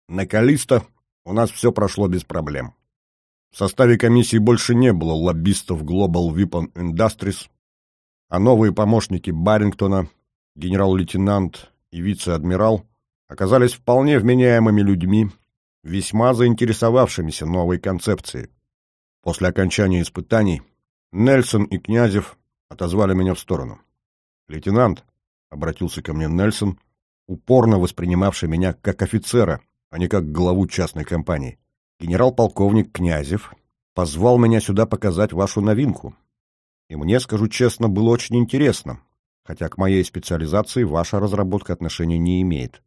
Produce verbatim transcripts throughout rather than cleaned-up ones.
На Каллисто у нас все прошло без проблем. В составе комиссии больше не было лоббистов Global Weapon Industries, а новые помощники Барингтона, генерал-лейтенант и вице-адмирал, оказались вполне вменяемыми людьми, весьма заинтересовавшимися новой концепцией. После окончания испытаний Нельсон и Князев отозвали меня в сторону. «Лейтенант», — обратился ко мне Нельсон, упорно воспринимавший меня как офицера, а не как главу частной компании, «генерал-полковник Князев позвал меня сюда показать вашу новинку. И мне, скажу честно, было очень интересно, хотя к моей специализации ваша разработка отношения не имеет.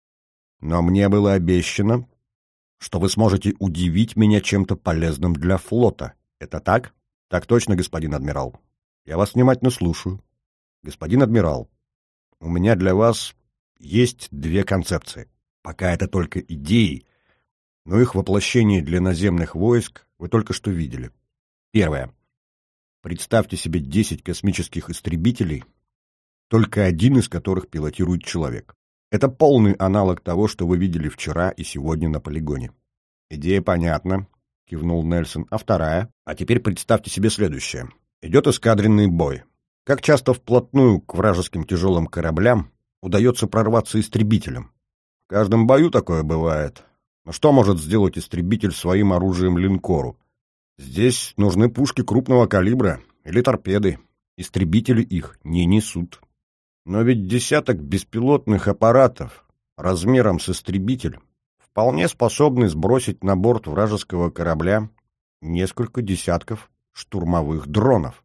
Но мне было обещано, что вы сможете удивить меня чем-то полезным для флота. Это так?» «Так точно, господин адмирал. Я вас внимательно слушаю. Господин адмирал, у меня для вас есть две концепции. Пока это только идеи, но их воплощение для наземных войск вы только что видели. Первое. Представьте себе десять космических истребителей, только один из которых пилотирует человек. Это полный аналог того, что вы видели вчера и сегодня на полигоне. Идея понятна, — кивнул Нельсон. А вторая? А теперь представьте себе следующее. Идет эскадренный бой. Как часто вплотную к вражеским тяжелым кораблям удается прорваться истребителям? В каждом бою такое бывает. Но что может сделать истребитель своим оружием линкору? Здесь нужны пушки крупного калибра или торпеды. Истребители их не несут. Но ведь десяток беспилотных аппаратов размером с истребитель вполне способны сбросить на борт вражеского корабля несколько десятков штурмовых дронов.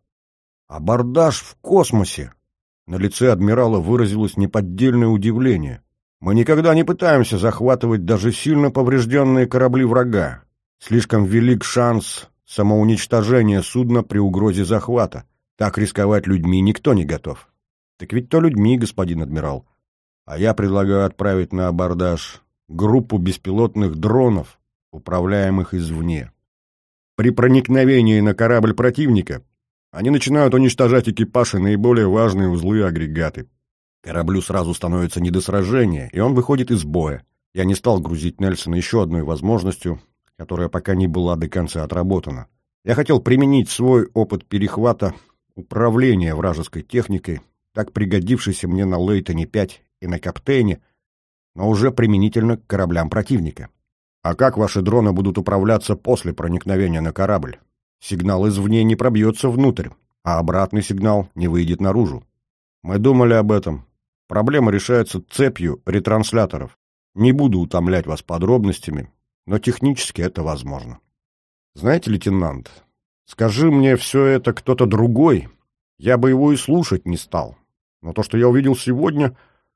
Абордаж в космосе! На лице адмирала выразилось неподдельное удивление. Мы никогда не пытаемся захватывать даже сильно поврежденные корабли врага. Слишком велик шанс самоуничтожения судна при угрозе захвата. Так рисковать людьми никто не готов. Так ведь то людьми, господин адмирал. А я предлагаю отправить на абордаж группу беспилотных дронов, управляемых извне. При проникновении на корабль противника они начинают уничтожать экипаж и наиболее важные узлы и агрегаты. Кораблю сразу становится не до сражения, и он выходит из боя. Я не стал грузить Нельсона еще одной возможностью, которая пока не была до конца отработана. Я хотел применить свой опыт перехвата управления вражеской техникой, так пригодившийся мне на Лейтоне пять и на Каптейне, но уже применительно к кораблям противника. А как ваши дроны будут управляться после проникновения на корабль? Сигнал извне не пробьется внутрь, а обратный сигнал не выйдет наружу. Мы думали об этом. Проблема решается цепью ретрансляторов. Не буду утомлять вас подробностями, но технически это возможно. Знаете, лейтенант, скажи мне все это кто-то другой, я бы его и слушать не стал. Но то, что я увидел сегодня,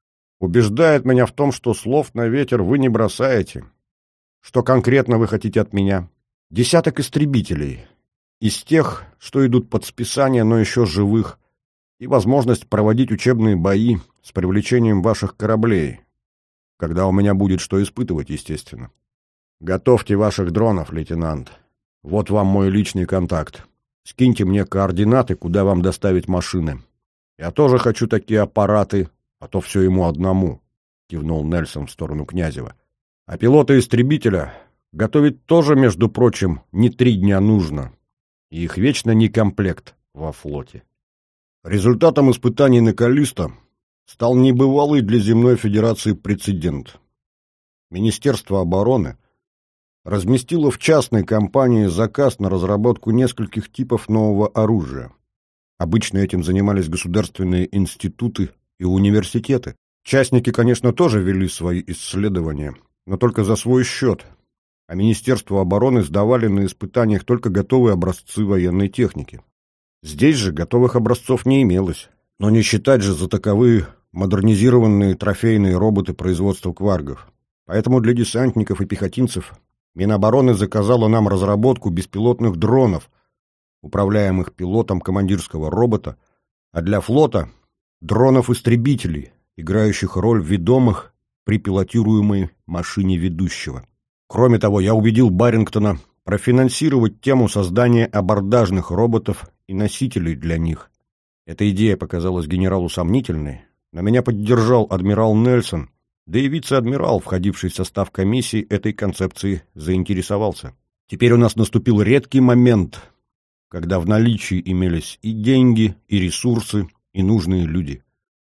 убеждает меня в том, что слов на ветер вы не бросаете. Что конкретно вы хотите от меня? Десяток истребителей. Из тех, что идут под списание, но еще живых, и возможность проводить учебные бои с привлечением ваших кораблей, когда у меня будет что испытывать, естественно. Готовьте ваших дронов, лейтенант. Вот вам мой личный контакт. Скиньте мне координаты, куда вам доставить машины. Я тоже хочу такие аппараты, а то все ему одному, — кивнул Нельсон в сторону Князева. А пилота истребителя готовить тоже, между прочим, не три дня нужно. И их вечно не комплект во флоте. Результатом испытаний на Каллисто стал небывалый для Земной Федерации прецедент. Министерство обороны разместило в частной компании заказ на разработку нескольких типов нового оружия. Обычно этим занимались государственные институты и университеты. Частники, конечно, тоже вели свои исследования, но только за свой счет, а Министерству обороны сдавали на испытаниях только готовые образцы военной техники. Здесь же готовых образцов не имелось, но не считать же за таковые модернизированные трофейные роботы производства кваргов. Поэтому для десантников и пехотинцев Минобороны заказала нам разработку беспилотных дронов, управляемых пилотом командирского робота, а для флота — дронов-истребителей, играющих роль ведомых при пилотируемой машине ведущего. Кроме того, я убедил Барингтона профинансировать тему создания абордажных роботов и носителей для них. Эта идея показалась генералу сомнительной, но меня поддержал адмирал Нельсон, Да и вице-адмирал, входивший в состав комиссии, этой концепцией заинтересовался. Теперь у нас наступил редкий момент, когда в наличии имелись и деньги, и ресурсы, и нужные люди.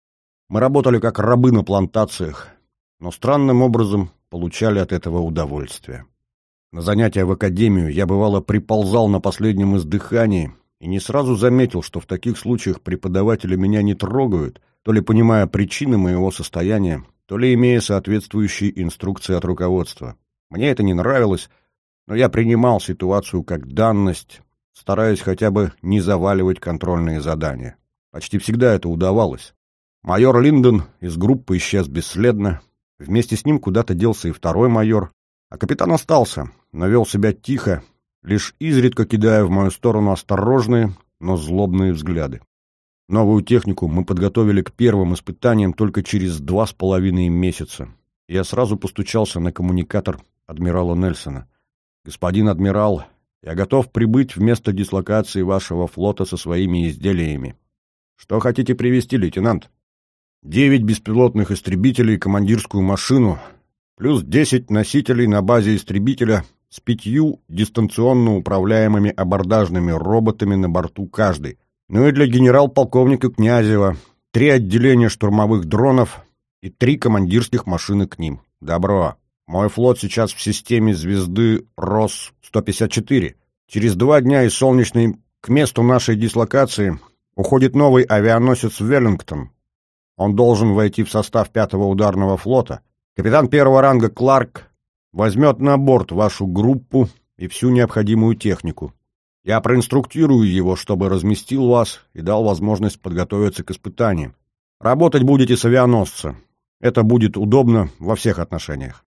Мы работали как рабы на плантациях, но странным образом получали от этого удовольствие. На занятия в академию я, бывало, приползал на последнем издыхании и не сразу заметил, что в таких случаях преподаватели меня не трогают, то ли понимая причины моего состояния, то ли имея соответствующие инструкции от руководства. Мне это не нравилось, но я принимал ситуацию как данность, стараясь хотя бы не заваливать контрольные задания. Почти всегда это удавалось. Майор Линдон из группы исчез бесследно, вместе с ним куда-то делся и второй майор, а капитан остался, но вел себя тихо, лишь изредка кидая в мою сторону осторожные, но злобные взгляды. Новую технику мы подготовили к первым испытаниям только через два с половиной месяца. Я сразу постучался на коммуникатор адмирала Нельсона. «Господин адмирал, я готов прибыть в место дислокации вашего флота со своими изделиями». «Что хотите привезти, лейтенант?» «Девять беспилотных истребителей и командирскую машину, плюс десять носителей на базе истребителя с пятью дистанционно управляемыми абордажными роботами на борту каждый. Ну и для генерал-полковника Князева три отделения штурмовых дронов и три командирских машины к ним. Добро. Мой флот сейчас в системе звезды Рос сто пятьдесят четыре. Через два дня из Солнечной к месту нашей дислокации уходит новый авианосец «Веллингтон». Он должен войти в состав пятого ударного флота. Капитан первого ранга Кларк возьмет на борт вашу группу и всю необходимую технику. Я проинструктирую его, чтобы разместил вас и дал возможность подготовиться к испытаниям. Работать будете с авианосца. Это будет удобно во всех отношениях».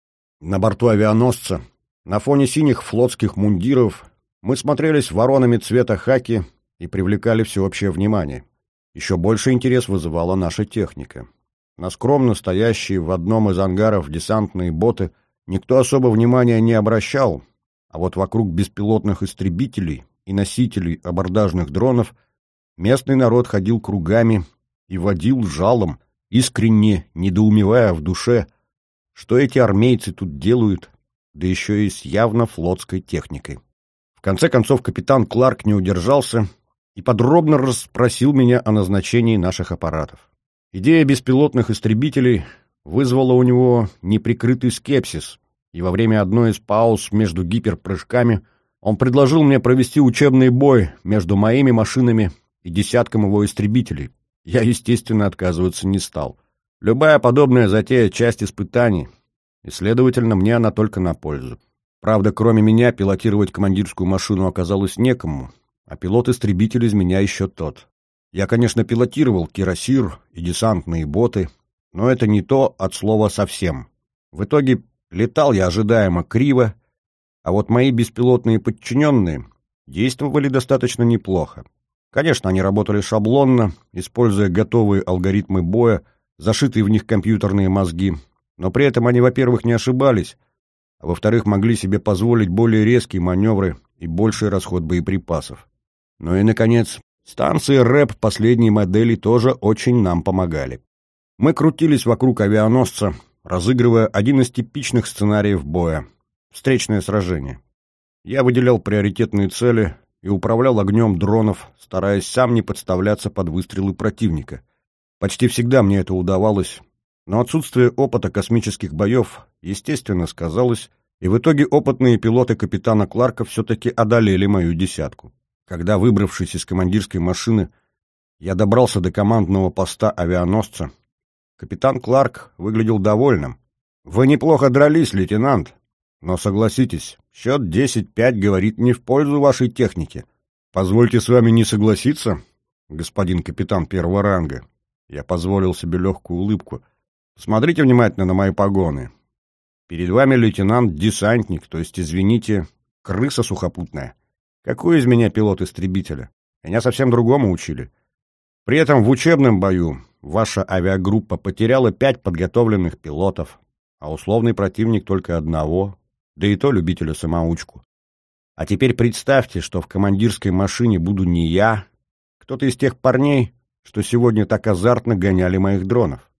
На борту авианосца, на фоне синих флотских мундиров, мы смотрелись воронами цвета хаки и привлекали всеобщее внимание. Еще больше интерес вызывала наша техника. На скромно стоящие в одном из ангаров десантные боты никто особо внимания не обращал, а вот вокруг беспилотных истребителей и носителей абордажных дронов местный народ ходил кругами и водил жалом, искренне недоумевая в душе, что эти армейцы тут делают, да еще и с явно флотской техникой. В конце концов капитан Кларк не удержался и подробно расспросил меня о назначении наших аппаратов. Идея беспилотных истребителей вызвала у него неприкрытый скепсис, и во время одной из пауз между гиперпрыжками он предложил мне провести учебный бой между моими машинами и десятком его истребителей. Я, естественно, отказываться не стал. Любая подобная затея — часть испытаний, и, следовательно, мне она только на пользу. Правда, кроме меня пилотировать командирскую машину оказалось некому, а пилот-истребитель из меня еще тот. Я, конечно, пилотировал кирасир и десантные боты, но это не то от слова совсем. В итоге летал я ожидаемо криво, а вот мои беспилотные подчиненные действовали достаточно неплохо. Конечно, они работали шаблонно, используя готовые алгоритмы боя, зашитые в них компьютерные мозги, но при этом они, во-первых, не ошибались, а во-вторых, могли себе позволить более резкие маневры и больший расход боеприпасов. Ну и, наконец, станции рэп последней модели тоже очень нам помогали. Мы крутились вокруг авианосца, разыгрывая один из типичных сценариев боя — встречное сражение. Я выделял приоритетные цели и управлял огнем дронов, стараясь сам не подставляться под выстрелы противника. Почти всегда мне это удавалось, но отсутствие опыта космических боев, естественно, сказалось, и в итоге опытные пилоты капитана Кларка все-таки одолели мою десятку. Когда, выбравшись из командирской машины, я добрался до командного поста авианосца, капитан Кларк выглядел довольным. «Вы неплохо дрались, лейтенант, но, согласитесь, счет десять пять говорит не в пользу вашей техники. Позвольте с вами не согласиться, господин капитан первого ранга». Я позволил себе легкую улыбку. «Смотрите внимательно на мои погоны. Перед вами лейтенант-десантник, то есть, извините, крыса сухопутная. Какой из меня пилот истребителя? Меня совсем другому учили. При этом в учебном бою ваша авиагруппа потеряла пять подготовленных пилотов, а условный противник только одного, да и то любителя-самоучку. А теперь представьте, что в командирской машине буду не я, кто-то из тех парней, что сегодня так азартно гоняли моих дронов.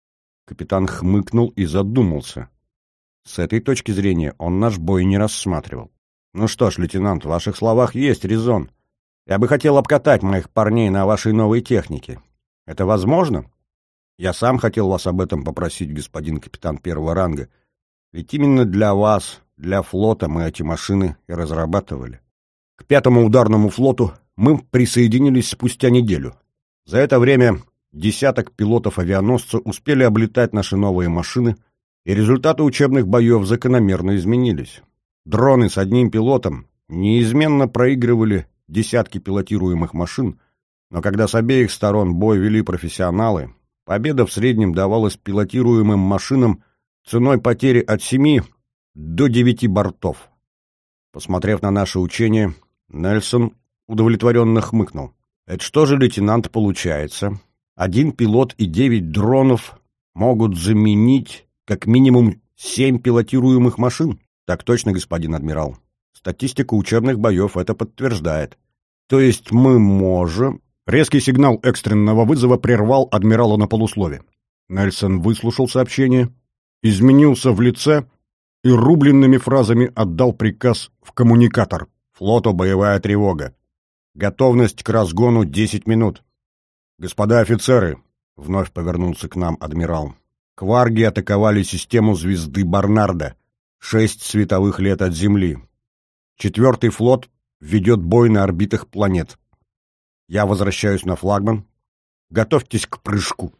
Капитан хмыкнул и задумался. С этой точки зрения он наш бой не рассматривал. «Ну что ж, лейтенант, в ваших словах есть резон. Я бы хотел обкатать моих парней на вашей новой технике. Это возможно? Я сам хотел вас об этом попросить, господин капитан первого ранга. Ведь именно для вас, для флота мы эти машины и разрабатывали». К пятому ударному флоту мы присоединились спустя неделю. За это время десяток пилотов-авианосца успели облетать наши новые машины, и результаты учебных боев закономерно изменились. Дроны с одним пилотом неизменно проигрывали десятки пилотируемых машин, но когда с обеих сторон бой вели профессионалы, победа в среднем давалась пилотируемым машинам ценой потери от семи до девяти бортов. Посмотрев на наше учение, Нельсон удовлетворенно хмыкнул. «Это что же, лейтенант, получается? Один пилот и девять дронов могут заменить как минимум семь пилотируемых машин?» «Так точно, господин адмирал. Статистика учебных боев это подтверждает». «То есть мы можем...» Резкий сигнал экстренного вызова прервал адмирала на полуслове. Нельсон выслушал сообщение, изменился в лице и рубленными фразами отдал приказ в коммуникатор. «Флоту боевая тревога. Готовность к разгону десять минут». «Господа офицеры», — вновь повернулся к нам адмирал, — «кварги атаковали систему звезды Барнарда, шесть световых лет от Земли. Четвертый флот ведет бой на орбитах планет. Я возвращаюсь на флагман. Готовьтесь к прыжку».